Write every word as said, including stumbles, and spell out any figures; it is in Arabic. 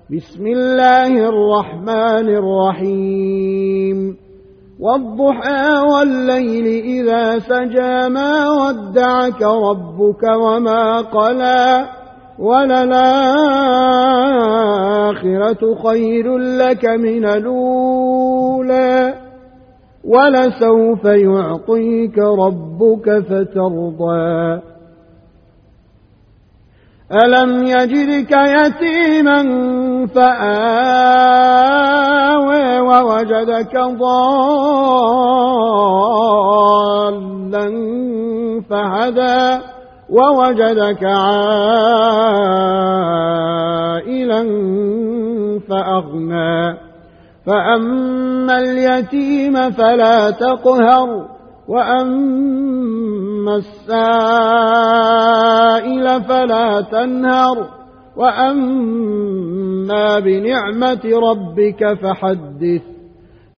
بسم الله الرحمن الرحيم والضحى والليل إذا سجى ما ودعك ربك وما قلى وللآخرة خير لك من الأولى ولسوف يعطيك ربك فترضى ألم يجدك يتيما فآوى ووجدك ضالا فهدى ووجدك عائلا فأغنى فأما اليتيم فلا تقهر وأما السائل فلا تنهر وأما بنعمة ربك فحدث